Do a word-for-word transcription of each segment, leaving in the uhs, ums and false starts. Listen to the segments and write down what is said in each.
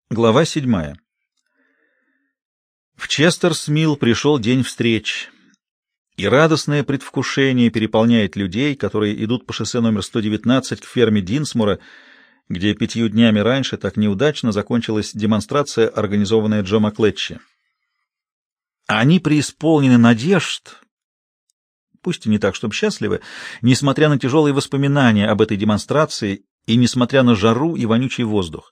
Глава седьмая. В Честерсмилл пришел день встреч, и радостное предвкушение переполняет людей, которые идут по шоссе номер сто девятнадцать к ферме Динсмора, где пятью днями раньше так неудачно закончилась демонстрация, организованная Джо Маклетчи. Они преисполнены надежд, пусть и не так, чтобы счастливы, несмотря на тяжелые воспоминания об этой демонстрации и несмотря на жару и вонючий воздух.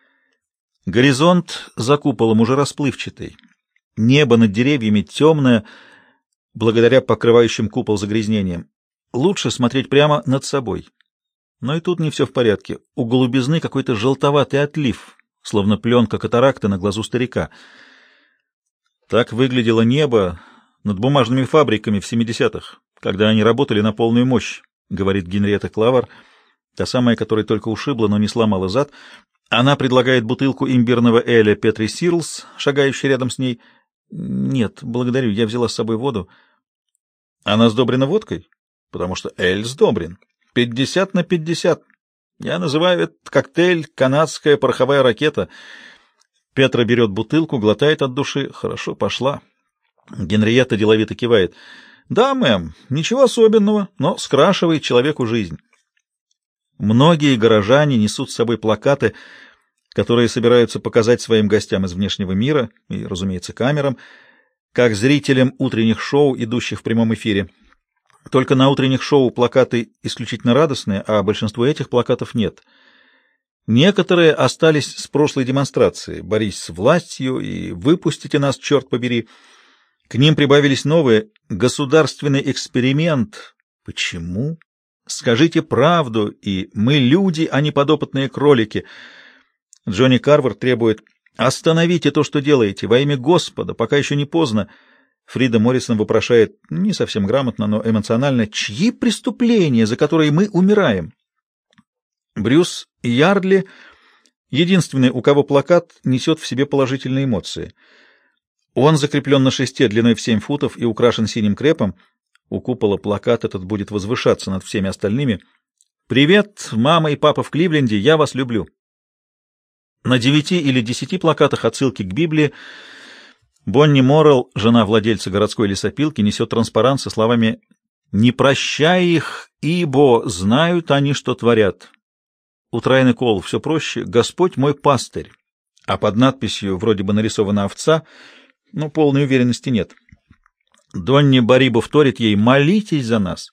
Горизонт за куполом уже расплывчатый. Небо над деревьями темное, благодаря покрывающим купол загрязнениям. Лучше смотреть прямо над собой. Но и тут не все в порядке. У голубизны какой-то желтоватый отлив, словно пленка катаракты на глазу старика. Так выглядело небо над бумажными фабриками в семидесятых, когда они работали на полную мощь, говорит Генриетта Клавер, та самая, которая только ушибла, но не сломала зад. Она предлагает бутылку имбирного эля Петри Сирлс, шагающей рядом с ней. Нет, благодарю, я взяла с собой воду. Она сдобрена водкой, потому что эль сдобрен. Пятьдесят на пятьдесят. Я называю этот коктейль «Канадская пороховая ракета». Петра берет бутылку, глотает от души. Хорошо, пошла. Генриетта деловито кивает. Да, мэм, ничего особенного, но скрашивает человеку жизнь. Многие горожане несут с собой плакаты, которые собираются показать своим гостям из внешнего мира и, разумеется, камерам, как зрителям утренних шоу, идущих в прямом эфире. Только на утренних шоу плакаты исключительно радостные, а большинство этих плакатов нет. Некоторые остались с прошлой демонстрации: «Борись с властью» и «Выпустите нас, черт побери». К ним прибавились новые: «Государственный эксперимент». Почему? «Скажите правду» и «Мы люди, а не подопытные кролики». Джонни Карвер требует: «Остановите то, что делаете, во имя Господа, пока еще не поздно». Фрида Моррисон вопрошает, не совсем грамотно, но эмоционально: «Чьи преступления, за которые мы умираем?» Брюс Ярдли — единственный, у кого плакат несет в себе положительные эмоции. Он закреплен на шесте длиной в семь футов и украшен синим крепом. У купола плакат этот будет возвышаться над всеми остальными. «Привет, мама и папа в Кливленде, я вас люблю». На девяти или десяти плакатах отсылки к Библии. Бонни Моррелл, жена владельца городской лесопилки, несет транспарант со словами: «Не прощай их, ибо знают они, что творят». У Трайны Кол все проще: «Господь мой пастырь», а под надписью вроде бы нарисована овца, но полной уверенности нет. Донни Барибу вторит ей: «Молитесь за нас».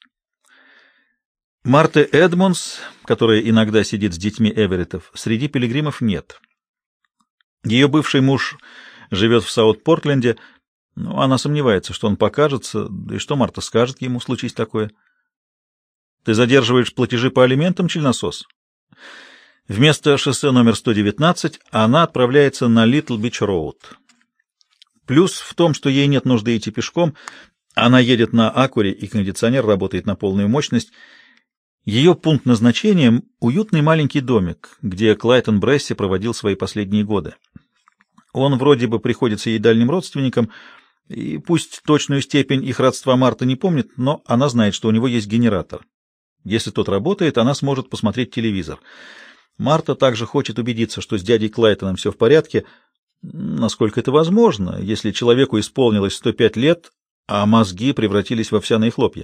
Марты Эдмонс, которая иногда сидит с детьми Эвереттов, среди пилигримов нет. Ее бывший муж живет в Саут-Портленде, но она сомневается, что он покажется, да и что Марта скажет ему, случись такое. «Ты задерживаешь платежи по алиментам, членосос?» Вместо шоссе номер сто девятнадцать она отправляется на Литл-Бич-Роуд. Плюс в том, что ей нет нужды идти пешком, она едет на Акуре, и кондиционер работает на полную мощность. Ее пункт назначения — уютный маленький домик, где Клайтон Бресси проводил свои последние годы. Он вроде бы приходится ей дальним родственникам, и пусть точную степень их родства Марта не помнит, но она знает, что у него есть генератор. Если тот работает, она сможет посмотреть телевизор. Марта также хочет убедиться, что с дядей Клайтоном все в порядке, насколько это возможно, если человеку исполнилось сто пять лет, а мозги превратились в овсяные хлопья.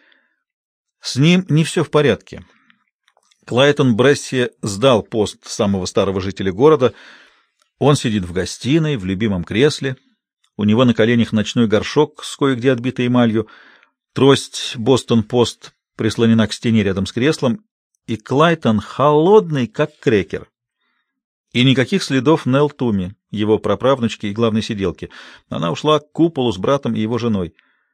С ним не все в порядке. Клайтон Бресси сдал пост самого старого жителя города. Он сидит в гостиной, в любимом кресле. У него на коленях ночной горшок с кое-где отбитой эмалью. Трость «Бостон-Пост» прислонена к стене рядом с креслом, и Клайтон холодный, как крекер. И никаких следов Нелл Туми, его праправнучки и главной сиделки. Она ушла к куполу с братом и его женой.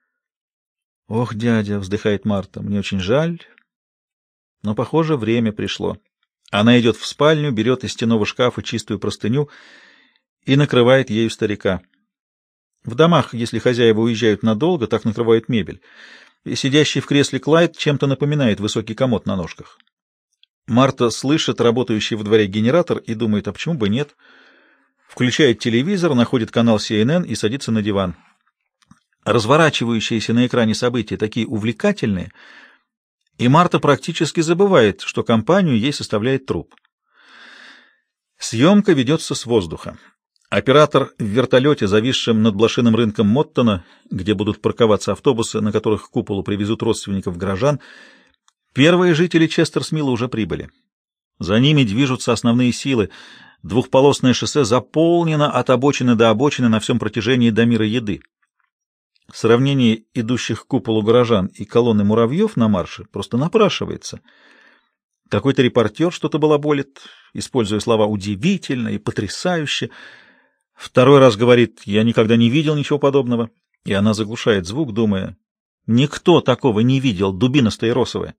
«Ох, дядя», — вздыхает Марта, — «мне очень жаль, но, похоже, время пришло». Она идет в спальню, берет из стенного шкафа чистую простыню и накрывает ею старика. В домах, если хозяева уезжают надолго, так накрывают мебель. И сидящий в кресле Клайд чем-то напоминает высокий комод на ножках. Марта слышит работающий во дворе генератор и думает, а почему бы нет? Включает телевизор, находит канал си эн эн и садится на диван. Разворачивающиеся на экране события такие увлекательные, и Марта практически забывает, что компанию ей составляет труп. Съемка ведется с воздуха. Оператор в вертолете, зависшем над блошиным рынком Моттона, где будут парковаться автобусы, на которых к куполу привезут родственников горожан. Первые жители Честерсмила уже прибыли. За ними движутся основные силы. Двухполосное шоссе заполнено от обочины до обочины на всем протяжении до мира еды. Сравнение идущих к куполу горожан и колонны муравьев на марше просто напрашивается. Какой-то репортер что-то балаболит, используя слова «удивительно» и «потрясающе». Второй раз говорит «я никогда не видел ничего подобного», и она заглушает звук, думая «никто такого не видел, дубина стаиросовая».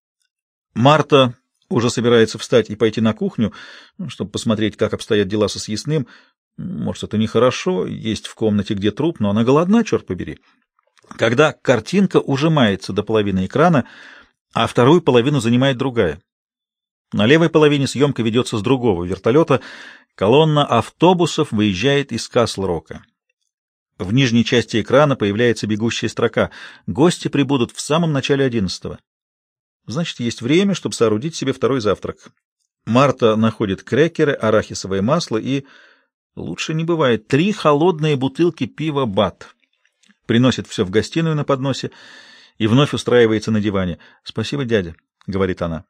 Марта уже собирается встать и пойти на кухню, чтобы посмотреть, как обстоят дела со съестным. Может, это нехорошо, есть в комнате, где труп, но она голодна, черт побери. Когда картинка ужимается до половины экрана, а вторую половину занимает другая. На левой половине съемка ведется с другого вертолета. Колонна автобусов выезжает из Касл-Рока. В нижней части экрана появляется бегущая строка. Гости прибудут в самом начале одиннадцатого. Значит, есть время, чтобы соорудить себе второй завтрак. Марта находит крекеры, арахисовое масло и, лучше не бывает, три холодные бутылки пива «Бат». Приносит все в гостиную на подносе и вновь устраивается на диване. «Спасибо, дядя», — говорит она.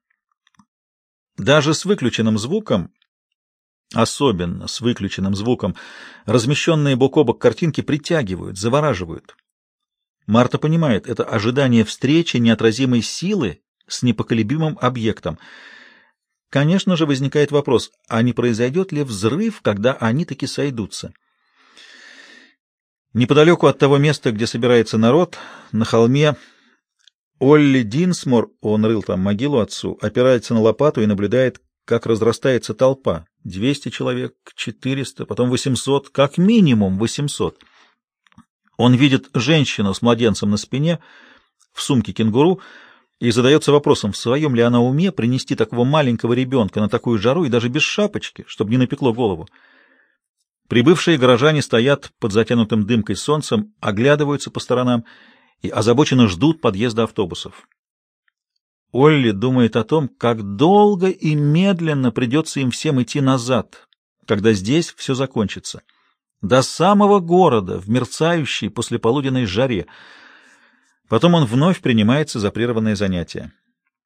Даже с выключенным звуком, особенно с выключенным звуком, размещенные бок о бок картинки притягивают, завораживают. Марта понимает, это ожидание встречи неотразимой силы с непоколебимым объектом. Конечно же, возникает вопрос, а не произойдет ли взрыв, когда они таки сойдутся? Неподалеку от того места, где собирается народ, на холме, Олли Динсмор, он рыл там могилу отцу, опирается на лопату и наблюдает, как разрастается толпа. двести человек, четыреста, потом восемьсот, как минимум восемьсот. Он видит женщину с младенцем на спине в сумке кенгуру и задается вопросом, в своем ли она уме принести такого маленького ребенка на такую жару и даже без шапочки, чтобы не напекло голову. Прибывшие горожане стоят под затянутым дымкой солнцем, оглядываются по сторонам и озабоченно ждут подъезда автобусов. Олли думает о том, как долго и медленно придется им всем идти назад, когда здесь все закончится. До самого города, в мерцающей послеполуденной жаре. Потом он вновь принимается за прерванное занятие.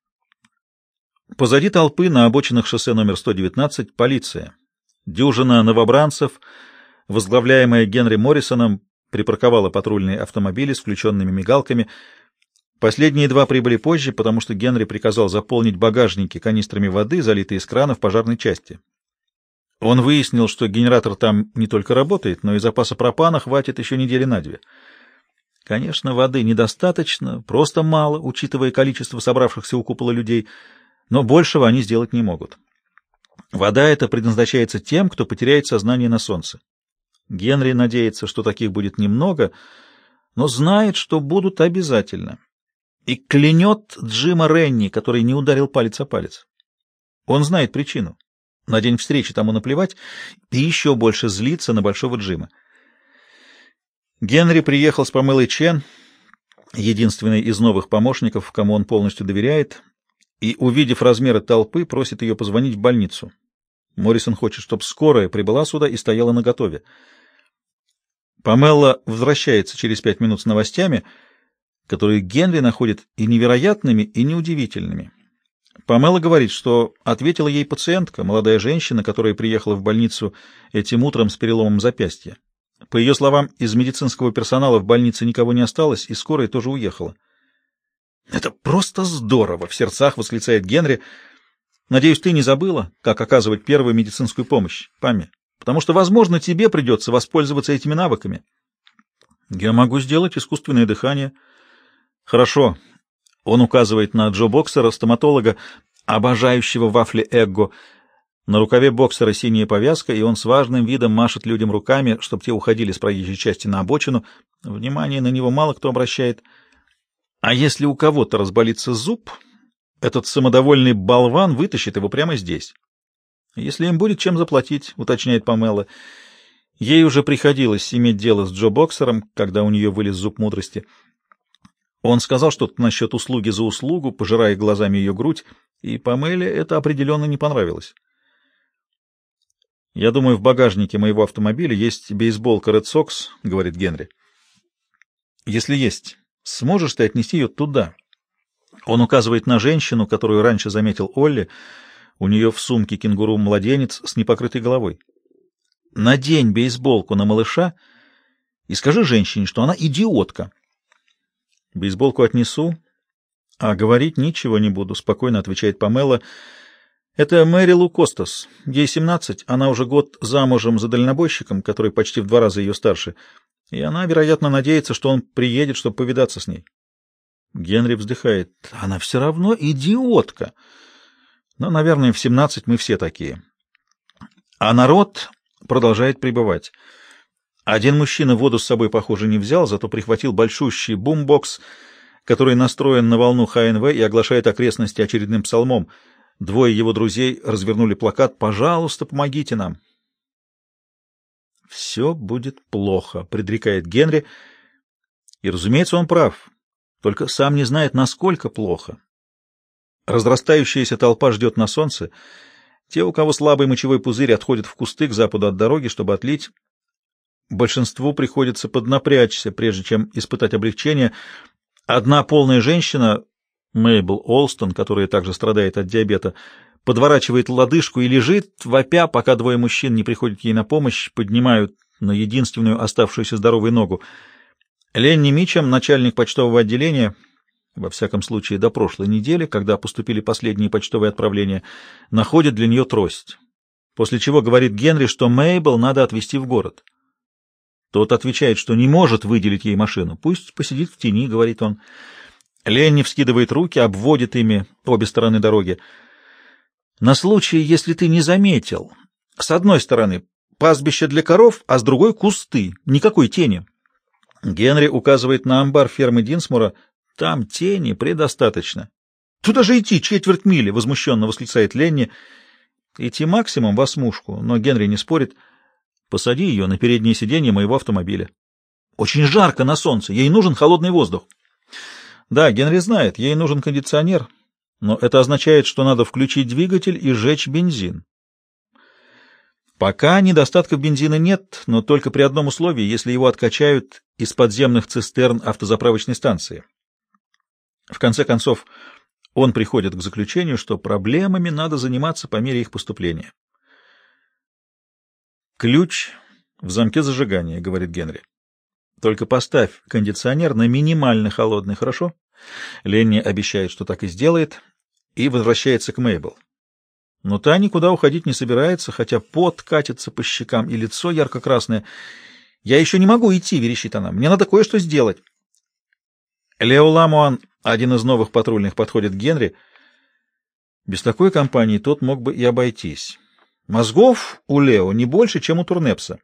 Позади толпы на обочинах шоссе номер сто девятнадцать полиция. Дюжина новобранцев, возглавляемая Генри Моррисоном, припарковала патрульные автомобили с включенными мигалками. Последние два прибыли позже, потому что Генри приказал заполнить багажники канистрами воды, залитые из крана в пожарной части. Он выяснил, что генератор там не только работает, но и запаса пропана хватит еще недели на две. Конечно, воды недостаточно, просто мало, учитывая количество собравшихся у купола людей, но большего они сделать не могут. Вода эта предназначается тем, кто потеряет сознание на солнце. Генри надеется, что таких будет немного, но знает, что будут обязательно. И клянет Джима Ренни, который не ударил палец о палец. Он знает причину. На день встречи тому наплевать, и еще больше злится на Большого Джима. Генри приехал с Памелой Чен, единственной из новых помощников, кому он полностью доверяет, и, увидев размеры толпы, просит ее позвонить в больницу. Моррисон хочет, чтобы скорая прибыла сюда и стояла наготове. Памела возвращается через пять минут с новостями, которые Генри находит и невероятными, и неудивительными. Памела говорит, что ответила ей пациентка, молодая женщина, которая приехала в больницу этим утром с переломом запястья. По ее словам, из медицинского персонала в больнице никого не осталось, и скорая тоже уехала. «Это просто здорово!» — в сердцах восклицает Генри. «Надеюсь, ты не забыла, как оказывать первую медицинскую помощь, Памми, потому что, возможно, тебе придется воспользоваться этими навыками». «Я могу сделать искусственное дыхание». «Хорошо». Он указывает на Джо Боксера, стоматолога, обожающего вафли Эгго. На рукаве боксера синяя повязка, и он с важным видом машет людям руками, чтобы те уходили с проезжей части на обочину. Внимание на него мало кто обращает. А если у кого-то разболится зуб, этот самодовольный болван вытащит его прямо здесь. Если им будет чем заплатить, уточняет Памела. Ей уже приходилось иметь дело с Джо Боксером, когда у нее вылез зуб мудрости. Он сказал что-то насчет услуги за услугу, пожирая глазами ее грудь, и Памеле это определенно не понравилось. «Я думаю, в багажнике моего автомобиля есть бейсболка Red Sox», — говорит Генри. «Если есть, сможешь ты отнести ее туда?» Он указывает на женщину, которую раньше заметил Олли. У нее в сумке кенгуру-младенец с непокрытой головой. «Надень бейсболку на малыша и скажи женщине, что она идиотка». «Бейсболку отнесу, а говорить ничего не буду», — спокойно отвечает Памела. «Это Мэри Лу Костас. Ей семнадцать, она уже год замужем за дальнобойщиком, который почти в два раза ее старше, и она, вероятно, надеется, что он приедет, чтобы повидаться с ней». Генри вздыхает. «Она все равно идиотка. Но, наверное, в семнадцать мы все такие». А народ продолжает прибывать. Один мужчина воду с собой, похоже, не взял, зато прихватил большущий бумбокс, который настроен на волну Ха Эн Вэ и оглашает окрестности очередным псалмом. Двое его друзей развернули плакат «Пожалуйста, помогите нам». «Все будет плохо», — предрекает Генри. И, разумеется, он прав, только сам не знает, насколько плохо. Разрастающаяся толпа ждет на солнце. Те, у кого слабый мочевой пузырь, отходят в кусты к западу от дороги, чтобы отлить. Большинству приходится поднапрячься, прежде чем испытать облегчение. Одна полная женщина, Мейбл Олстон, которая также страдает от диабета, подворачивает лодыжку и лежит, вопя, пока двое мужчин не приходят ей на помощь, поднимают на единственную оставшуюся здоровую ногу. Ленни Мичем, начальник почтового отделения, во всяком случае до прошлой недели, когда поступили последние почтовые отправления, находит для нее трость, после чего говорит Генри, что Мейбл надо отвезти в город. Тот отвечает, что не может выделить ей машину. «Пусть посидит в тени», — говорит он. Ленни вскидывает руки, обводит ими обе стороны дороги. «На случай, если ты не заметил, с одной стороны пастбище для коров, а с другой — кусты, никакой тени». Генри указывает на амбар фермы Динсмора. «Там тени предостаточно». «Туда же идти четверть мили!» — возмущенно восклицает Ленни. «Идти максимум в осьмушку», но Генри не спорит. «Посади ее на переднее сиденье моего автомобиля». «Очень жарко на солнце, ей нужен холодный воздух». Да, Генри знает, ей нужен кондиционер, но это означает, что надо включить двигатель и сжечь бензин. Пока недостатков бензина нет, но только при одном условии, если его откачают из подземных цистерн автозаправочной станции. В конце концов, он приходит к заключению, что проблемами надо заниматься по мере их поступления. «Ключ в замке зажигания», — говорит Генри. «Только поставь кондиционер на минимально холодный, хорошо?» Ленни обещает, что так и сделает, и возвращается к Мейбл. Но та никуда уходить не собирается, хотя пот катится по щекам и лицо ярко-красное. «Я еще не могу идти», — верещит она. «Мне надо кое-что сделать». Лео Ламуан, один из новых патрульных, подходит к Генри. Без такой компании тот мог бы и обойтись. Мозгов у Лео не больше, чем у Турнепса.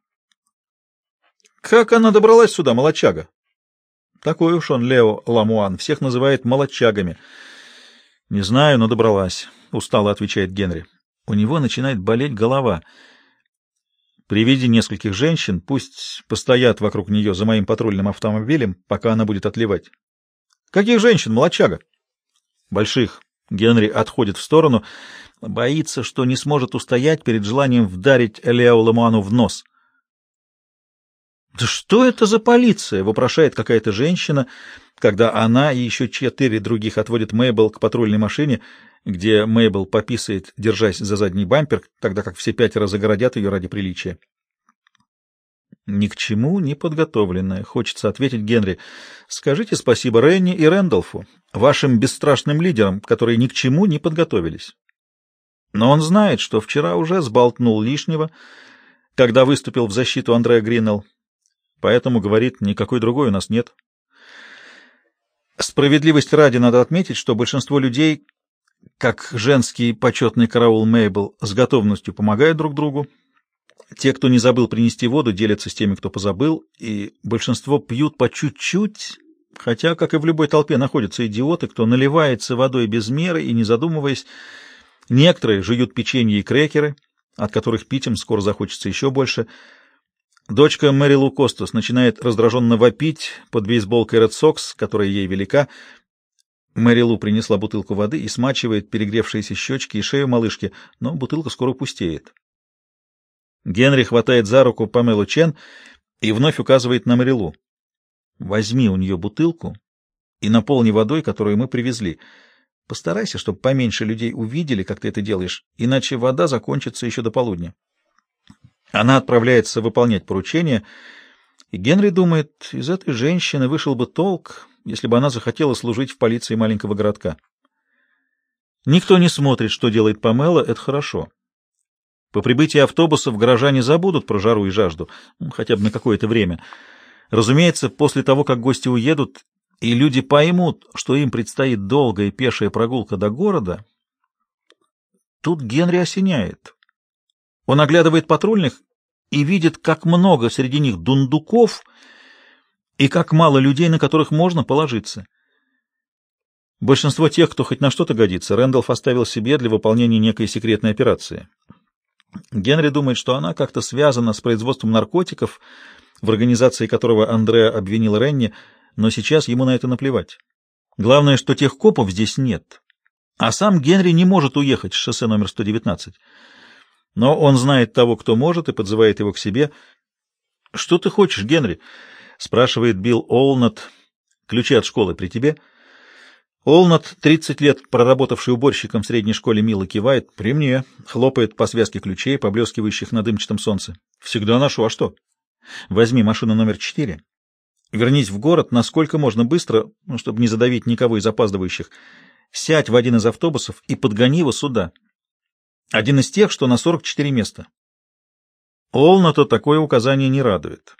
«Как она добралась сюда, молодчага?» Такой уж он, Лео Ламуан, всех называет молодчагами. «Не знаю, но добралась», — устало отвечает Генри. У него начинает болеть голова. При виде нескольких женщин пусть постоят вокруг нее за моим патрульным автомобилем, пока она будет отливать. «Каких женщин, молодчага?» «Больших». Генри отходит в сторону, боится, что не сможет устоять перед желанием вдарить Лео Ламуану в нос. «Да что это за полиция?» — вопрошает какая-то женщина, когда она и еще четыре других отводят Мейбл к патрульной машине, где Мейбл пописает, держась за задний бампер, тогда как все пятеро загородят ее ради приличия. «Ни к чему не подготовленная», — хочется ответить Генри. «Скажите спасибо Ренни и Рэндалфу, вашим бесстрашным лидерам, которые ни к чему не подготовились». Но он знает, что вчера уже сболтнул лишнего, когда выступил в защиту Андреа Гринелл. Поэтому, говорит, никакой другой у нас нет. Справедливости ради надо отметить, что большинство людей, как женский почетный караул Мейбл, с готовностью помогают друг другу. Те, кто не забыл принести воду, делятся с теми, кто позабыл, и большинство пьют по чуть-чуть, хотя, как и в любой толпе, находятся идиоты, кто наливается водой без меры и не задумываясь. Некоторые жуют печенье и крекеры, от которых пить им скоро захочется еще больше. Дочка Мэри Лу Костас начинает раздраженно вопить под бейсболкой Red Sox, которая ей велика. Мэри Лу принесла бутылку воды и смачивает перегревшиеся щечки и шею малышки, но бутылка скоро пустеет. Генри хватает за руку Памелу Чен и вновь указывает на Мэрилу. «Возьми у нее бутылку и наполни водой, которую мы привезли. Постарайся, чтобы поменьше людей увидели, как ты это делаешь, иначе вода закончится еще до полудня». Она отправляется выполнять поручение, и Генри думает, из этой женщины вышел бы толк, если бы она захотела служить в полиции маленького городка. Никто не смотрит, что делает Памела, это хорошо. По прибытии автобусов горожане забудут про жару и жажду, ну, хотя бы на какое-то время. Разумеется, после того, как гости уедут, и люди поймут, что им предстоит долгая пешая прогулка до города, тут Генри осеняет. Он оглядывает патрульных и видит, как много среди них дундуков и как мало людей, на которых можно положиться. Большинство тех, кто хоть на что-то годится, Рэндалф оставил себе для выполнения некой секретной операции. Генри думает, что она как-то связана с производством наркотиков, в организации которого Андреа обвинил Ренни, но сейчас ему на это наплевать. Главное, что тех копов здесь нет, а сам Генри не может уехать с шоссе номер сто девятнадцать. Но он знает того, кто может, и подзывает его к себе. — Что ты хочешь, Генри? — спрашивает Билл Олнат. — Ключи от школы при тебе? Олнат, тридцать лет проработавший уборщиком в средней школе, мило кивает. — При мне. Хлопает по связке ключей, поблескивающих на дымчатом солнце. — Всегда ношу. А что? — Возьми машину номер четыре. Вернись в город насколько можно быстро, ну, чтобы не задавить никого из опаздывающих. Сядь в один из автобусов и подгони его сюда. Один из тех, что на сорок четыре места. Олната такое указание не радует.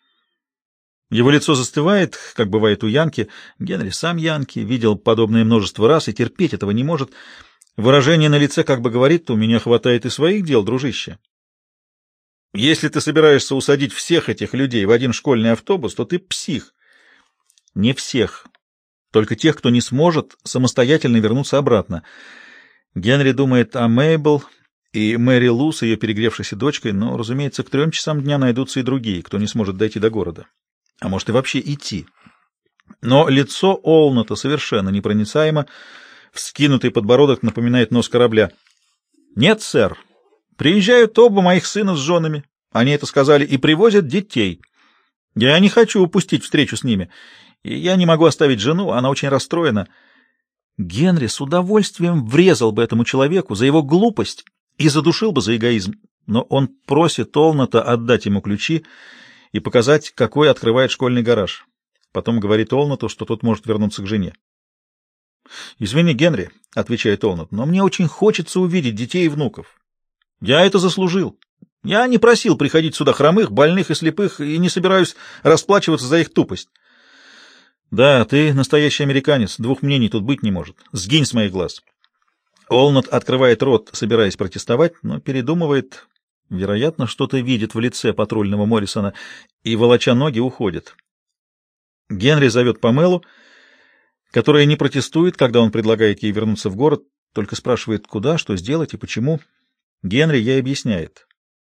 Его лицо застывает, как бывает у Янки. Генри сам Янки, видел подобное множество раз и терпеть этого не может. Выражение на лице как бы говорит: «У меня хватает и своих дел, дружище. Если ты собираешься усадить всех этих людей в один школьный автобус, то ты псих». Не всех, только тех, кто не сможет самостоятельно вернуться обратно. Генри думает о Мейбл и Мэри Лу с ее перегревшейся дочкой, но, разумеется, к трем часам дня найдутся и другие, кто не сможет дойти до города. А может и вообще идти. Но лицо Олната совершенно непроницаемо, вскинутый подбородок напоминает нос корабля. «Нет, сэр, приезжают оба моих сына с женами, они это сказали, и привозят детей. Я не хочу упустить встречу с ними, и я не могу оставить жену, она очень расстроена». Генри с удовольствием врезал бы этому человеку за его глупость и задушил бы за эгоизм, но он просит Олната отдать ему ключи и показать, какой открывает школьный гараж. Потом говорит Олнату, что тот может вернуться к жене. «Извини, Генри», — отвечает Олнат, — «но мне очень хочется увидеть детей и внуков. Я это заслужил. Я не просил приходить сюда хромых, больных и слепых, и не собираюсь расплачиваться за их тупость». «Да, ты настоящий американец, двух мнений тут быть не может. Сгинь с моих глаз». Олнат открывает рот, собираясь протестовать, но передумывает, вероятно, что-то видит в лице патрульного Моррисона, и, волоча ноги, уходит. Генри зовет Памелу, которая не протестует, когда он предлагает ей вернуться в город, только спрашивает, куда, что сделать и почему. Генри ей объясняет.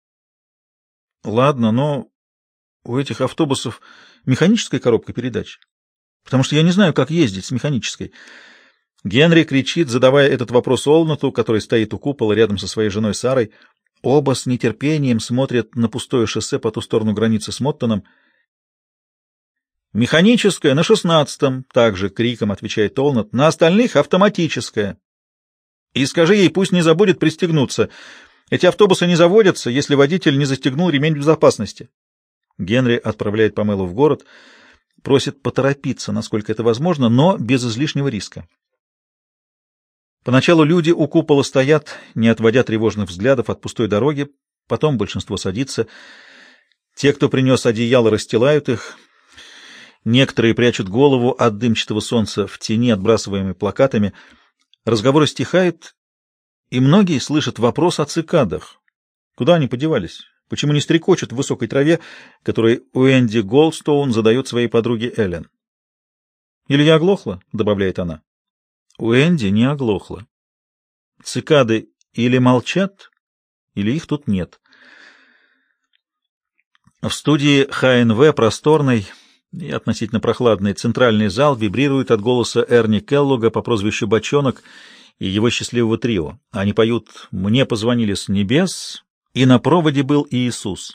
«Ладно, но у этих автобусов механическая коробка передач, потому что я не знаю, как ездить с механической». Генри кричит, задавая этот вопрос Олнату, который стоит у купола рядом со своей женой Сарой. Оба с нетерпением смотрят на пустое шоссе по ту сторону границы с Моттоном. «Механическая на шестнадцатом», — также криком отвечает Олнат, — «на остальных автоматическая. И скажи ей, пусть не забудет пристегнуться. Эти автобусы не заводятся, если водитель не застегнул ремень безопасности». Генри отправляет Памелу в город, просит поторопиться, насколько это возможно, но без излишнего риска. Поначалу люди у купола стоят, не отводя тревожных взглядов от пустой дороги, потом большинство садится. Те, кто принес одеяло, расстилают их. Некоторые прячут голову от дымчатого солнца в тени, отбрасываемой плакатами. Разговоры стихают, и многие слышат вопрос о цикадах. Куда они подевались? Почему не стрекочут в высокой траве, которой Уэнди Голдстоун задает своей подруге Эллен? «Или я оглохла?» — добавляет она. Уэнди не оглохла. Цикады или молчат, или их тут нет. В студии ха эн вэ просторный и относительно прохладный центральный зал вибрирует от голоса Эрни Келлога по прозвищу Бочонок и его счастливого трио. Они поют «Мне позвонили с небес» и на проводе был Иисус.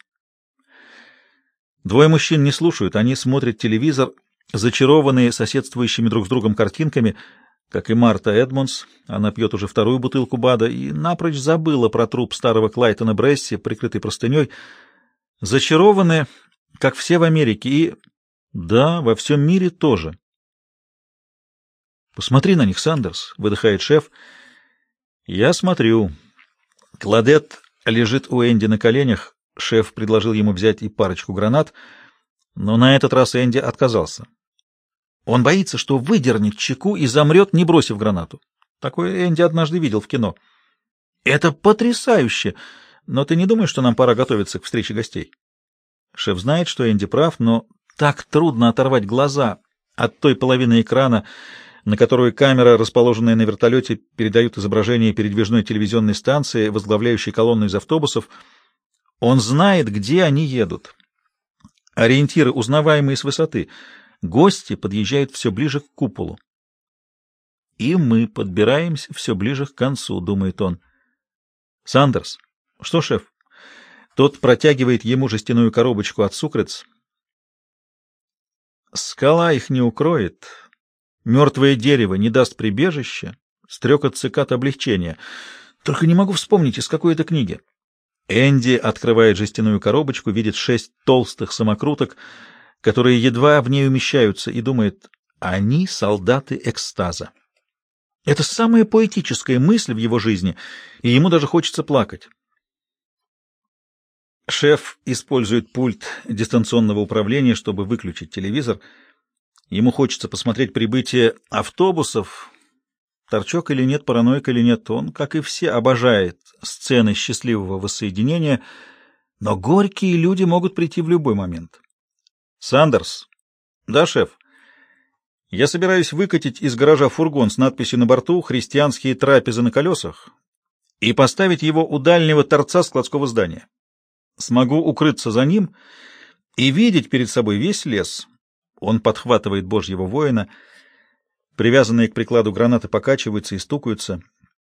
Двое мужчин не слушают, они смотрят телевизор, зачарованные соседствующими друг с другом картинками, как и Марта Эдмондс. Она пьет уже вторую бутылку БАДа и напрочь забыла про труп старого Клайтона Бресси, прикрытый простыней. Зачарованы, как все в Америке, и, да, во всем мире тоже. «Посмотри на них, Сандерс», — выдыхает шеф. «Я смотрю». Кладет лежит у Энди на коленях. Шеф предложил ему взять и парочку гранат, но на этот раз Энди отказался. Он боится, что выдернет чеку и замрет, не бросив гранату. Такое Энди однажды видел в кино. «Это потрясающе! Но ты не думаешь, что нам пора готовиться к встрече гостей?» Шеф знает, что Энди прав, но так трудно оторвать глаза от той половины экрана, на которую камера, расположенная на вертолете, передает изображение передвижной телевизионной станции, возглавляющей колонну из автобусов. Он знает, где они едут. Ориентиры, узнаваемые с высоты. Гости подъезжают все ближе к куполу. «И мы подбираемся все ближе к концу», — думает он. «Сандерс». «Что, шеф?» Тот протягивает ему жестяную коробочку от сукрец. «Скала их не укроет. Мертвое дерево не даст прибежища. Стрекот цикад облегчения. Только не могу вспомнить, из какой это книги». Энди открывает жестяную коробочку, видит шесть толстых самокруток, которые едва в ней умещаются, и думает: они солдаты экстаза. Это самая поэтическая мысль в его жизни, и ему даже хочется плакать. Шеф использует пульт дистанционного управления, чтобы выключить телевизор. Ему хочется посмотреть прибытие автобусов. Торчок или нет, параноик или нет, он, как и все, обожает сцены счастливого воссоединения, но горькие люди могут прийти в любой момент. «Сандерс». «Да, шеф. Я собираюсь выкатить из гаража фургон с надписью на борту «Христианские трапезы на колесах» и поставить его у дальнего торца складского здания. Смогу укрыться за ним и видеть перед собой весь лес». Он подхватывает Божьего воина. Привязанные к прикладу гранаты покачиваются и стукаются.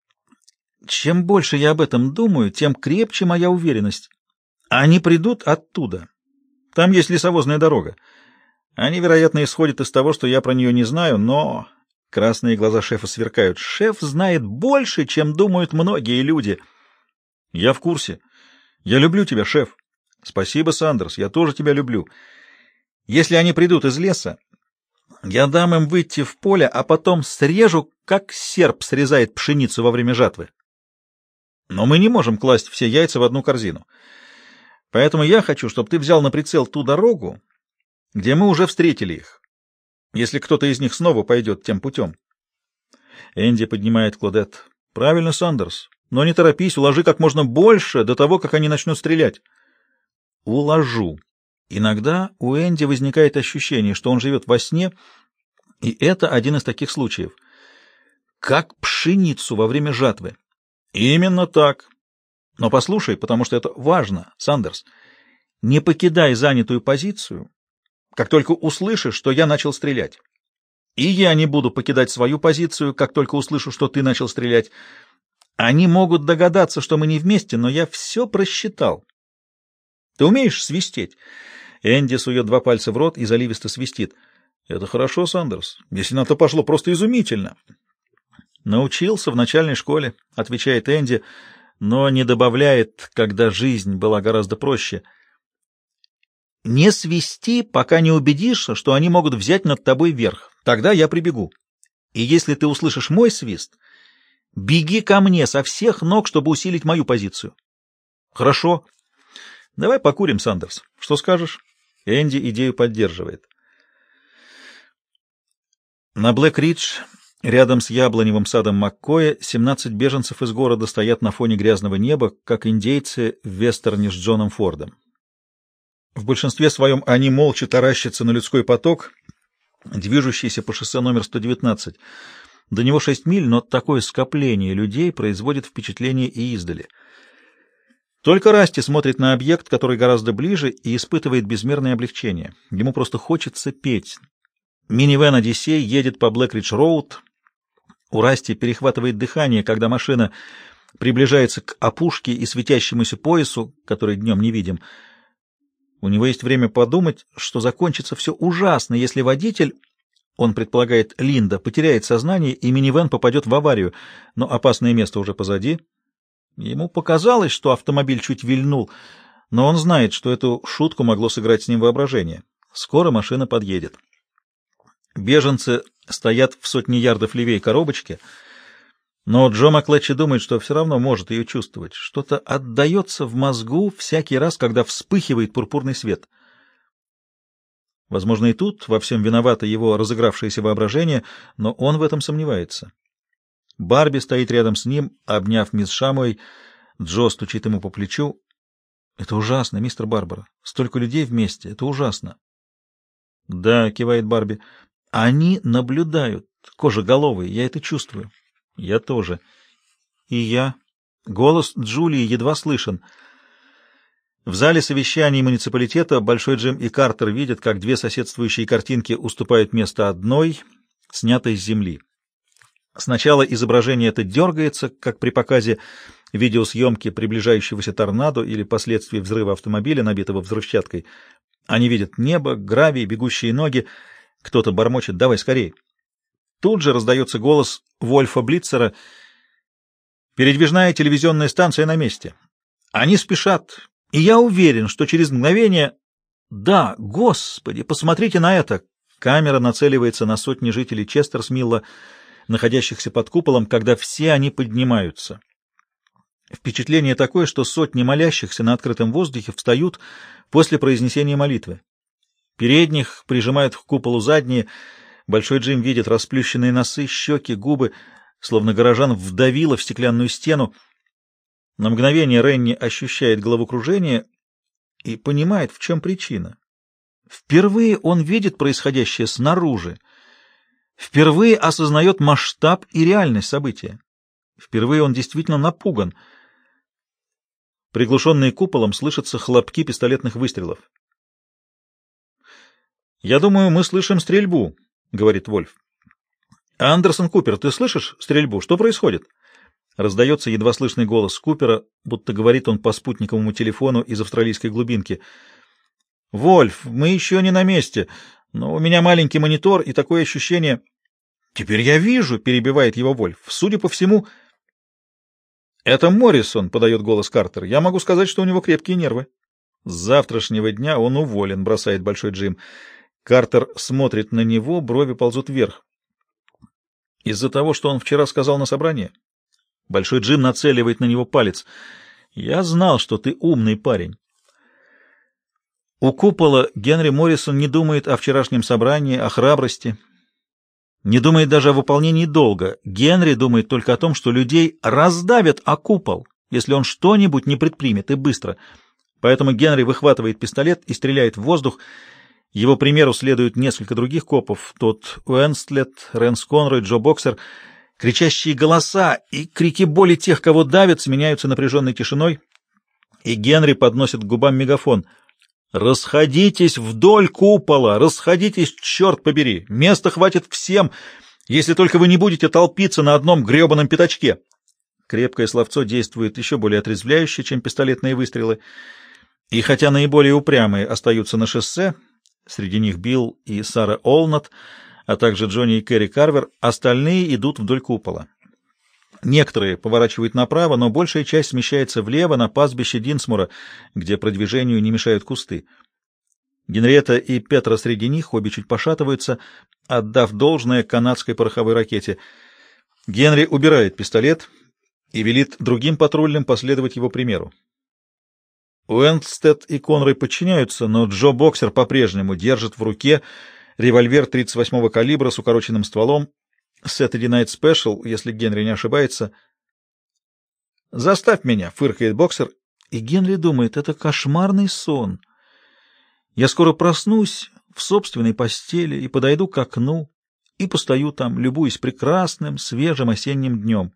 Чем больше я об этом думаю, тем крепче моя уверенность. Они придут оттуда. Там есть лесовозная дорога. Они, вероятно, исходят из того, что я про нее не знаю, но... Красные глаза шефа сверкают. Шеф знает больше, чем думают многие люди. Я в курсе. Я люблю тебя, шеф. Спасибо, Сандерс, я тоже тебя люблю. Если они придут из леса, я дам им выйти в поле, а потом срежу, как серп срезает пшеницу во время жатвы. Но мы не можем класть все яйца в одну корзину. Поэтому я хочу, чтобы ты взял на прицел ту дорогу, где мы уже встретили их, если кто-то из них снова пойдет тем путем. Энди поднимает Клодет. Правильно, Сандерс, но не торопись, уложи как можно больше до того, как они начнут стрелять. Уложу. Иногда у Энди возникает ощущение, что он живет во сне, и это один из таких случаев. Как пшеницу во время жатвы. Именно так. Но послушай, потому что это важно, Сандерс. Не покидай занятую позицию, как только услышишь, что я начал стрелять. И я не буду покидать свою позицию, как только услышу, что ты начал стрелять. Они могут догадаться, что мы не вместе, но я все просчитал. Ты умеешь свистеть? Энди сует два пальца в рот и заливисто свистит. Это хорошо, Сандерс. Если на то пошло, просто изумительно. Научился в начальной школе, отвечает Энди, но не добавляет, когда жизнь была гораздо проще. Не свисти, пока не убедишься, что они могут взять над тобой верх. Тогда я прибегу. И если ты услышишь мой свист, беги ко мне со всех ног, чтобы усилить мою позицию. Хорошо. Давай покурим, Сандерс. Что скажешь? Энди идею поддерживает. На Блэк-Ридж, рядом с яблоневым садом Маккоя, семнадцать беженцев из города стоят на фоне грязного неба, как индейцы в вестерне с Джоном Фордом. В большинстве своем они молча таращатся на людской поток, движущийся по шоссе номер сто девятнадцать. До него шесть миль, но такое скопление людей производит впечатление и издали. Только Расти смотрит на объект, который гораздо ближе, и испытывает безмерное облегчение. Ему просто хочется петь. Минивэн «Одиссей» едет по Блэк-Ридж-Роуд. У Расти перехватывает дыхание, когда машина приближается к опушке и светящемуся поясу, который днем не видим. У него есть время подумать, что закончится все ужасно, если водитель, он предполагает Линда, потеряет сознание и минивэн попадет в аварию, но опасное место уже позади. Ему показалось, что автомобиль чуть вильнул, но он знает, что эту шутку могло сыграть с ним воображение. Скоро машина подъедет. Беженцы стоят в сотне ярдов левее коробочки, но Джо Маклетчи думает, что все равно может ее чувствовать. Что-то отдается в мозгу всякий раз, когда вспыхивает пурпурный свет. Возможно, и тут во всем виновато его разыгравшееся воображение, но он в этом сомневается. Барби стоит рядом с ним, обняв мисс Шамуэй. Джо стучит ему по плечу. — Это ужасно, мистер Барбара. Столько людей вместе. Это ужасно. — Да, — кивает Барби. — Они наблюдают. Кожеголовые. Я это чувствую. — Я тоже. — И я. Голос Джулии едва слышен. В зале совещаний муниципалитета Большой Джим и Картер видят, как две соседствующие картинки уступают место одной, снятой с земли. Сначала изображение это дергается, как при показе видеосъемки приближающегося торнадо или последствий взрыва автомобиля, набитого взрывчаткой. Они видят небо, гравий, бегущие ноги. Кто-то бормочет: «Давай скорей». Тут же раздается голос Вольфа Блитцера: «Передвижная телевизионная станция на месте. Они спешат, и я уверен, что через мгновение...» «Да, господи, посмотрите на это!» Камера нацеливается на сотни жителей Честерсмилла, находящихся под куполом, когда все они поднимаются. Впечатление такое, что сотни молящихся на открытом воздухе встают после произнесения молитвы. Передних прижимают к куполу задние. Большой Джим видит расплющенные носы, щеки, губы, словно горожан вдавило в стеклянную стену. На мгновение Ренни ощущает головокружение и понимает, в чем причина. Впервые он видит происходящее снаружи. Впервые осознает масштаб и реальность события. Впервые он действительно напуган. Приглушенные куполом слышатся хлопки пистолетных выстрелов. «Я думаю, мы слышим стрельбу», — говорит Вольф. «Андерсон Купер, ты слышишь стрельбу? Что происходит?» Раздается едва слышный голос Купера, будто говорит он по спутниковому телефону из австралийской глубинки. «Вольф, мы еще не на месте, но у меня маленький монитор и такое ощущение...» «Теперь я вижу», — перебивает его Вольф. «Судя по всему...» «Это Моррисон», — подает голос Картер. «Я могу сказать, что у него крепкие нервы». «С завтрашнего дня он уволен», — бросает Большой Джим. Картер смотрит на него, брови ползут вверх. «Из-за того, что он вчера сказал на собрании?» Большой Джим нацеливает на него палец. «Я знал, что ты умный парень». У купола Генри Моррисон не думает о вчерашнем собрании, о храбрости, не думает даже о выполнении долга. Генри думает только о том, что людей раздавят о купол, если он что-нибудь не предпримет, и быстро. Поэтому Генри выхватывает пистолет и стреляет в воздух. Его примеру следуют несколько других копов: тот Уэнстлет, Рэнс Конрой, Джо Боксер. Кричащие голоса и крики боли тех, кого давят, сменяются напряженной тишиной, и Генри подносит к губам мегафон. «Расходитесь вдоль купола! Расходитесь, черт побери! Места хватит всем, если только вы не будете толпиться на одном гребаном пятачке!» Крепкое словцо действует еще более отрезвляюще, чем пистолетные выстрелы, и хотя наиболее упрямые остаются на шоссе, среди них Билл и Сара Олнат, а также Джонни и Кэрри Карвер, остальные идут вдоль купола. Некоторые поворачивают направо, но большая часть смещается влево на пастбище Динсмура, где продвижению не мешают кусты. Генриетта и Петра среди них, обе чуть пошатываются, отдав должное канадской пороховой ракете. Генри убирает пистолет и велит другим патрульным последовать его примеру. Уэнстед и Конрой подчиняются, но Джо Боксер по-прежнему держит в руке револьвер тридцать восьмого калибра с укороченным стволом, Saturday Night Special, если Генри не ошибается. «Заставь меня», — фыркает Боксер, и Генри думает: это кошмарный сон. Я скоро проснусь в собственной постели и подойду к окну, и постою там, любуясь прекрасным, свежим осенним днем.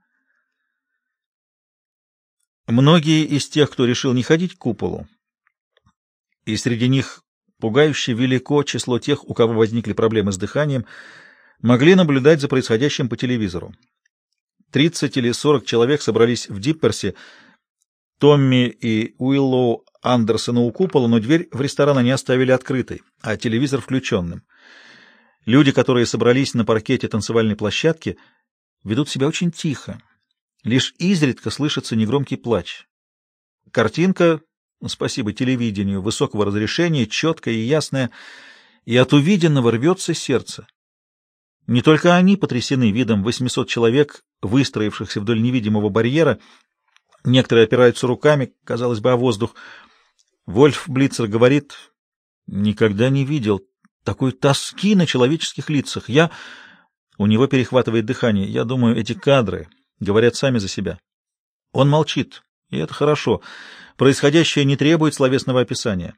Многие из тех, кто решил не ходить к куполу, и среди них пугающе велико число тех, у кого возникли проблемы с дыханием, могли наблюдать за происходящим по телевизору. Тридцать или сорок человек собрались в Дипперсе. Томми и Уиллоу Андерсона у купола, но дверь в ресторан они оставили открытой, а телевизор включенным. Люди, которые собрались на паркете танцевальной площадки, ведут себя очень тихо. Лишь изредка слышится негромкий плач. Картинка, спасибо телевидению, высокого разрешения, четкая и ясная, и от увиденного рвется сердце. Не только они потрясены видом восьмисот человек, выстроившихся вдоль невидимого барьера. Некоторые опираются руками, казалось бы, о воздух. Вольф Блицер говорит: «Никогда не видел такой тоски на человеческих лицах. Я...» У него перехватывает дыхание. «Я думаю, эти кадры говорят сами за себя». Он молчит, и это хорошо. Происходящее не требует словесного описания.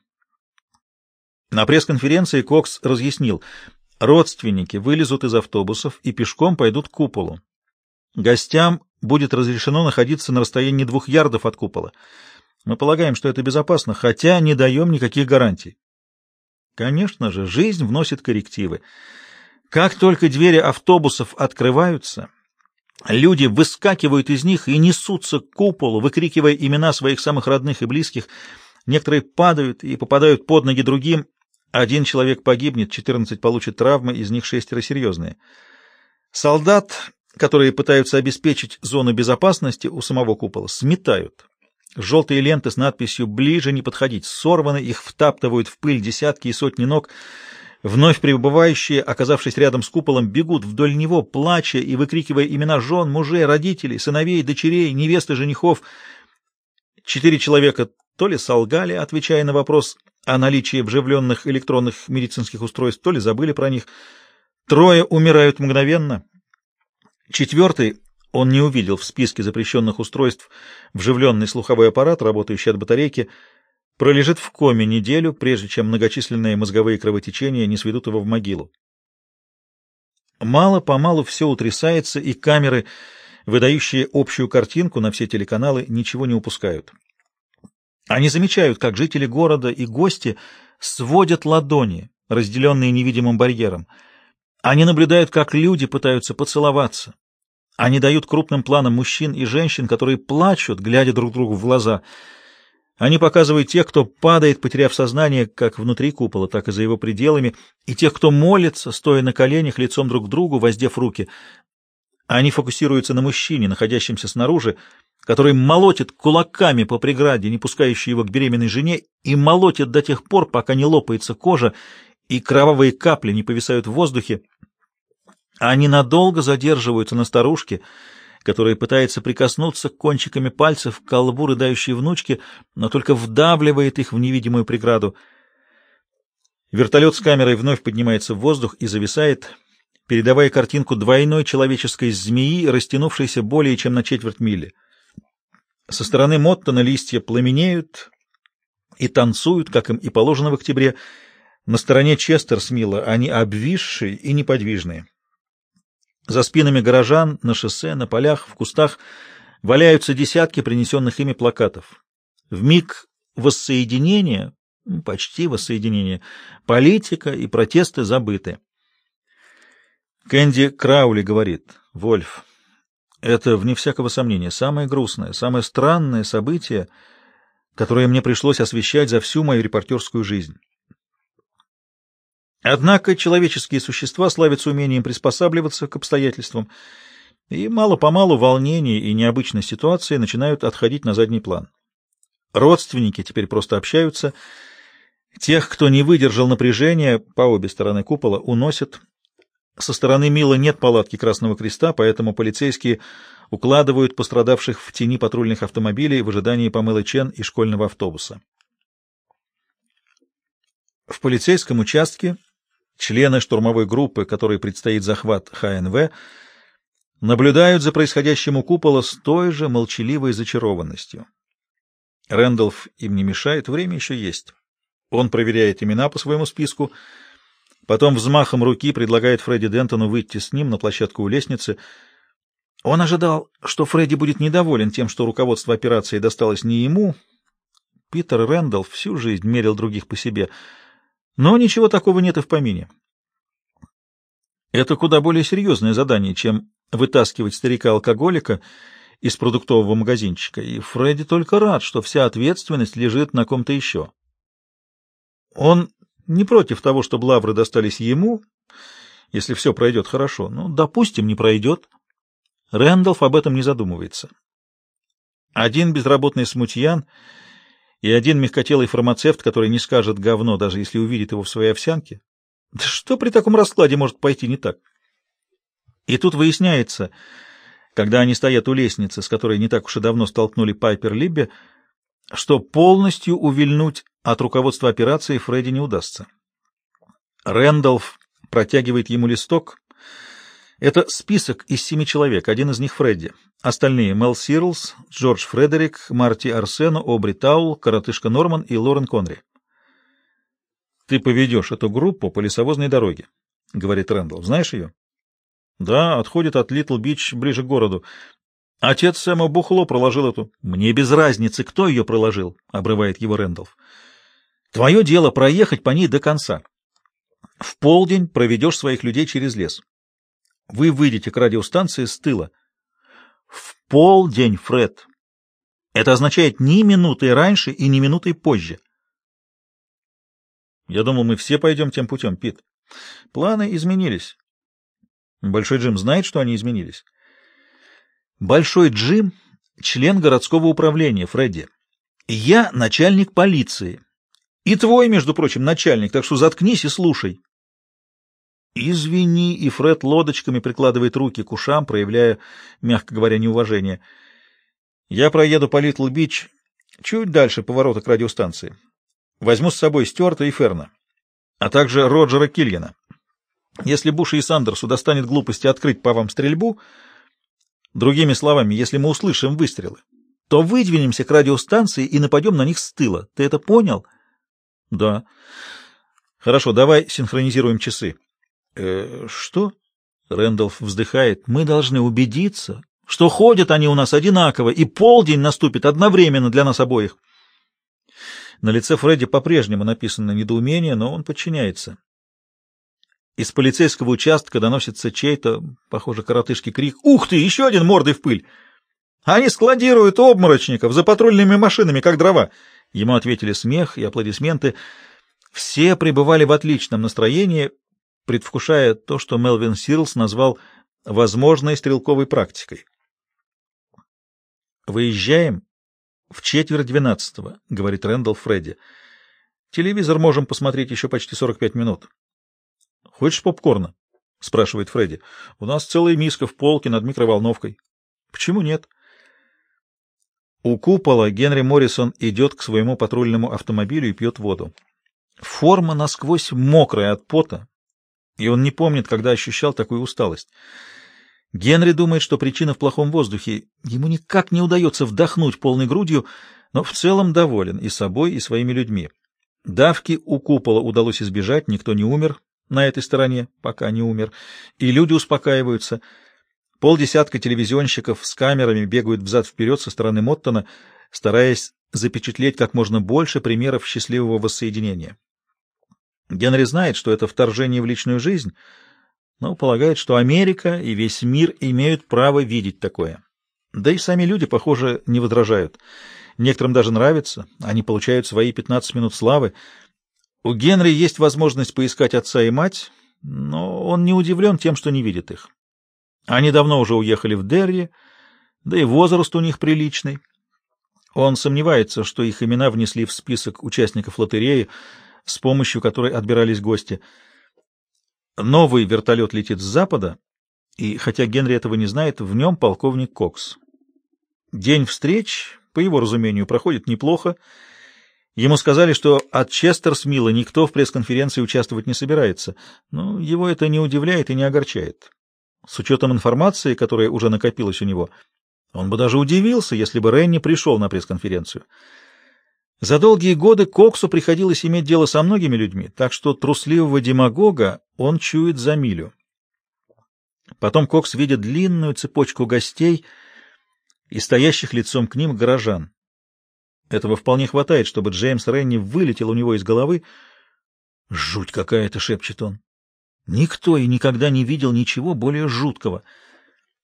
На пресс-конференции Кокс разъяснил: родственники вылезут из автобусов и пешком пойдут к куполу. Гостям будет разрешено находиться на расстоянии двух ярдов от купола. Мы полагаем, что это безопасно, хотя не даем никаких гарантий. Конечно же, жизнь вносит коррективы. Как только двери автобусов открываются, люди выскакивают из них и несутся к куполу, выкрикивая имена своих самых родных и близких. Некоторые падают и попадают под ноги другим. Один человек погибнет, четырнадцать получат травмы, из них шестеро серьезные. Солдат, которые пытаются обеспечить зону безопасности у самого купола, сметают. Желтые ленты с надписью «Ближе не подходить» сорваны, их втаптывают в пыль десятки и сотни ног. Вновь прибывающие, оказавшись рядом с куполом, бегут вдоль него, плача и выкрикивая имена жен, мужей, родителей, сыновей, дочерей, невест и женихов. Четыре человека то ли солгали, отвечая на вопрос о наличии вживленных электронных медицинских устройств, то ли забыли про них. Трое умирают мгновенно. Четвертый, он не увидел в списке запрещенных устройств вживленный слуховой аппарат, работающий от батарейки, пролежит в коме неделю, прежде чем многочисленные мозговые кровотечения не сведут его в могилу. Мало-помалу все утрясается, и камеры, выдающие общую картинку на все телеканалы, ничего не упускают. Они замечают, как жители города и гости сводят ладони, разделенные невидимым барьером. Они наблюдают, как люди пытаются поцеловаться. Они дают крупным планом мужчин и женщин, которые плачут, глядя друг другу в глаза. Они показывают тех, кто падает, потеряв сознание, как внутри купола, так и за его пределами, и тех, кто молится, стоя на коленях, лицом друг к другу, воздев руки. Они фокусируются на мужчине, находящемся снаружи, который молотит кулаками по преграде, не пускающей его к беременной жене, и молотит до тех пор, пока не лопается кожа, и кровавые капли не повисают в воздухе. Они надолго задерживаются на старушке, которая пытается прикоснуться кончиками пальцев к колбу рыдающей внучки, но только вдавливает их в невидимую преграду. Вертолет с камерой вновь поднимается в воздух и зависает, передавая картинку двойной человеческой змеи, растянувшейся более чем на четверть мили. Со стороны Моттона листья пламенеют и танцуют, как им и положено в октябре. На стороне Честерсмилла они обвисшие и неподвижные. За спинами горожан, на шоссе, на полях, в кустах валяются десятки принесенных ими плакатов. В миг воссоединения, почти воссоединения, политика и протесты забыты. Кэнди Краули говорит: «Вольф, это, вне всякого сомнения, самое грустное, самое странное событие, которое мне пришлось освещать за всю мою репортерскую жизнь». Однако человеческие существа славятся умением приспосабливаться к обстоятельствам, и мало-помалу волнения и необычные ситуации начинают отходить на задний план. Родственники теперь просто общаются. Тех, кто не выдержал напряжения, по обе стороны купола уносят. Со стороны Мила нет палатки Красного Креста, поэтому полицейские укладывают пострадавших в тени патрульных автомобилей в ожидании Памелы Чен и школьного автобуса. В полицейском участке члены штурмовой группы, которой предстоит захват Ха Эн В, наблюдают за происходящим у купола с той же молчаливой зачарованностью. Рэндалф им не мешает, время еще есть. Он проверяет имена по своему списку, потом взмахом руки предлагает Фредди Дентону выйти с ним на площадку у лестницы. Он ожидал, что Фредди будет недоволен тем, что руководство операции досталось не ему. Питер Рэндалф всю жизнь мерил других по себе, но ничего такого нет и в помине. Это куда более серьезное задание, чем вытаскивать старика-алкоголика из продуктового магазинчика, и Фредди только рад, что вся ответственность лежит на ком-то еще. Он не против того, чтобы лавры достались ему, если все пройдет хорошо. Ну, допустим, не пройдет. Рэндалф об этом не задумывается. Один безработный смутьян и один мягкотелый фармацевт, который не скажет говно, даже если увидит его в своей овсянке. Да что при таком раскладе может пойти не так? И тут выясняется, когда они стоят у лестницы, с которой не так уж и давно столкнули Пайпер Либби, что полностью увильнуть от руководства операции Фредди не удастся. Рэндалф протягивает ему листок. Это список из семи человек, один из них Фредди. Остальные — Мел Сирлс, Джордж Фредерик, Марти Арсено, Обри Таул, коротышка Норман и Лорен Конри. «Ты поведешь эту группу по лесовозной дороге», — говорит Рэндалф. «Знаешь ее?» «Да, отходит от Литл-Бич ближе к городу. Отец Сэма Бухло проложил эту». «Мне без разницы, кто ее проложил», — обрывает его Рэндалф. «Твое дело проехать по ней до конца. В полдень проведешь своих людей через лес. Вы выйдете к радиостанции с тыла». «В полдень, Фред. Это означает ни минуты раньше и ни минуты позже». «Я думал, мы все пойдем тем путем, Пит. Планы изменились». «Большой Джим знает, что они изменились?» «Большой Джим — член городского управления, Фредди. Я начальник полиции. И твой, между прочим, начальник, так что заткнись и слушай». «Извини», и Фред лодочками прикладывает руки к ушам, проявляя, мягко говоря, неуважение. «Я проеду по Литл-Бич чуть дальше поворота к радиостанции. Возьму с собой Стюарта и Ферна, а также Роджера Кильяна. Если Бушу и Сандерсу достанет глупости открыть по вам стрельбу, другими словами, если мы услышим выстрелы, то выдвинемся к радиостанции и нападем на них с тыла. Ты это понял?» «Да». «Хорошо, давай синхронизируем часы». «Э, что?» — Рэндалф вздыхает. «Мы должны убедиться, что ходят они у нас одинаково, и полдень наступит одновременно для нас обоих». На лице Фредди по-прежнему написано недоумение, но он подчиняется. Из полицейского участка доносится чей-то, похоже, коротышский крик: «Ух ты, еще один мордой в пыль! Они складируют обморочников за патрульными машинами, как дрова!» Ему ответили смех и аплодисменты. Все пребывали в отличном настроении, предвкушая то, что Мелвин Сирлс назвал возможной стрелковой практикой. «Выезжаем в четверть двенадцатого», — говорит Рэндалф Фредди. «Телевизор можем посмотреть еще почти сорок пять минут». «Хочешь попкорна?» — спрашивает Фредди. «У нас целая миска в полке над микроволновкой». «Почему нет?» У купола Генри Моррисон идет к своему патрульному автомобилю и пьет воду. Форма насквозь мокрая от пота, и он не помнит, когда ощущал такую усталость. Генри думает, что причина в плохом воздухе. Ему никак не удается вдохнуть полной грудью, но в целом доволен и собой, и своими людьми. Давки у купола удалось избежать, никто не умер на этой стороне, пока не умер, и люди успокаиваются. Полдесятка телевизионщиков с камерами бегают взад-вперед со стороны Моттона, стараясь запечатлеть как можно больше примеров счастливого воссоединения. Генри знает, что это вторжение в личную жизнь, но полагает, что Америка и весь мир имеют право видеть такое. Да и сами люди, похоже, не возражают. Некоторым даже нравится, они получают свои пятнадцать минут славы. У Генри есть возможность поискать отца и мать, но он не удивлен тем, что не видит их. Они давно уже уехали в Дерри, да и возраст у них приличный. Он сомневается, что их имена внесли в список участников лотереи, с помощью которой отбирались гости. Новый вертолет летит с запада, и, хотя Генри этого не знает, в нем полковник Кокс. День встреч, по его разумению, проходит неплохо. Ему сказали, что от Честерсмилла никто в пресс-конференции участвовать не собирается, но его это не удивляет и не огорчает. С учетом информации, которая уже накопилась у него, он бы даже удивился, если бы Ренни пришел на пресс-конференцию. За долгие годы Коксу приходилось иметь дело со многими людьми, так что трусливого демагога он чует за милю. Потом Кокс видит длинную цепочку гостей и стоящих лицом к ним горожан. Этого вполне хватает, чтобы Джеймс Ренни вылетел у него из головы. «Жуть какая-то!» — шепчет он. «Никто и никогда не видел ничего более жуткого».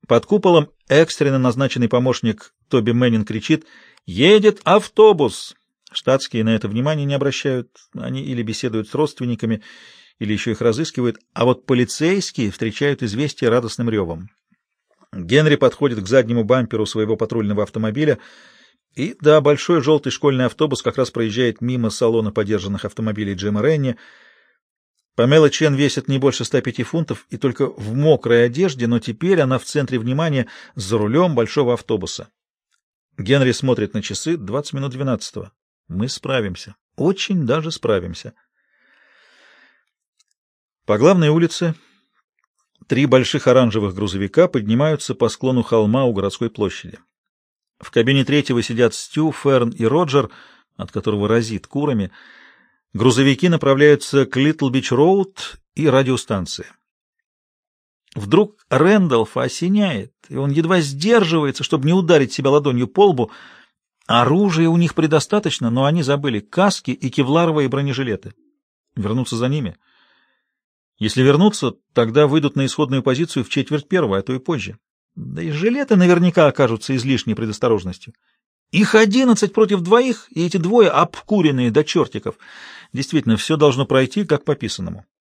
Под куполом экстренно назначенный помощник Тоби Мэннин кричит: «Едет автобус!» Штатские на это внимание не обращают, они или беседуют с родственниками, или еще их разыскивают, а вот полицейские встречают известие радостным ревом. Генри подходит к заднему бамперу своего патрульного автомобиля, и, да, большой желтый школьный автобус как раз проезжает мимо салона подержанных автомобилей Джима Ренни. Памела Чен весит не больше ста пяти фунтов и только в мокрой одежде, но теперь она в центре внимания за рулем большого автобуса. Генри смотрит на часы: двадцать минут двенадцатого. Мы справимся. Очень даже справимся. По главной улице три больших оранжевых грузовика поднимаются по склону холма у городской площади. В кабине третьего сидят Стю, Ферн и Роджер, от которого разит курами. Грузовики направляются к Литл-Бич-Роуд и радиостанции. Вдруг Рэндалфа осеняет, и он едва сдерживается, чтобы не ударить себя ладонью по лбу. Оружия у них предостаточно, но они забыли каски и кевларовые бронежилеты. Вернуться за ними? Если вернуться, тогда выйдут на исходную позицию в четверть первого, а то и позже. Да и жилеты наверняка окажутся излишней предосторожностью. Их одиннадцать против двоих, и эти двое обкуренные до чертиков. Действительно, все должно пройти как по писанному.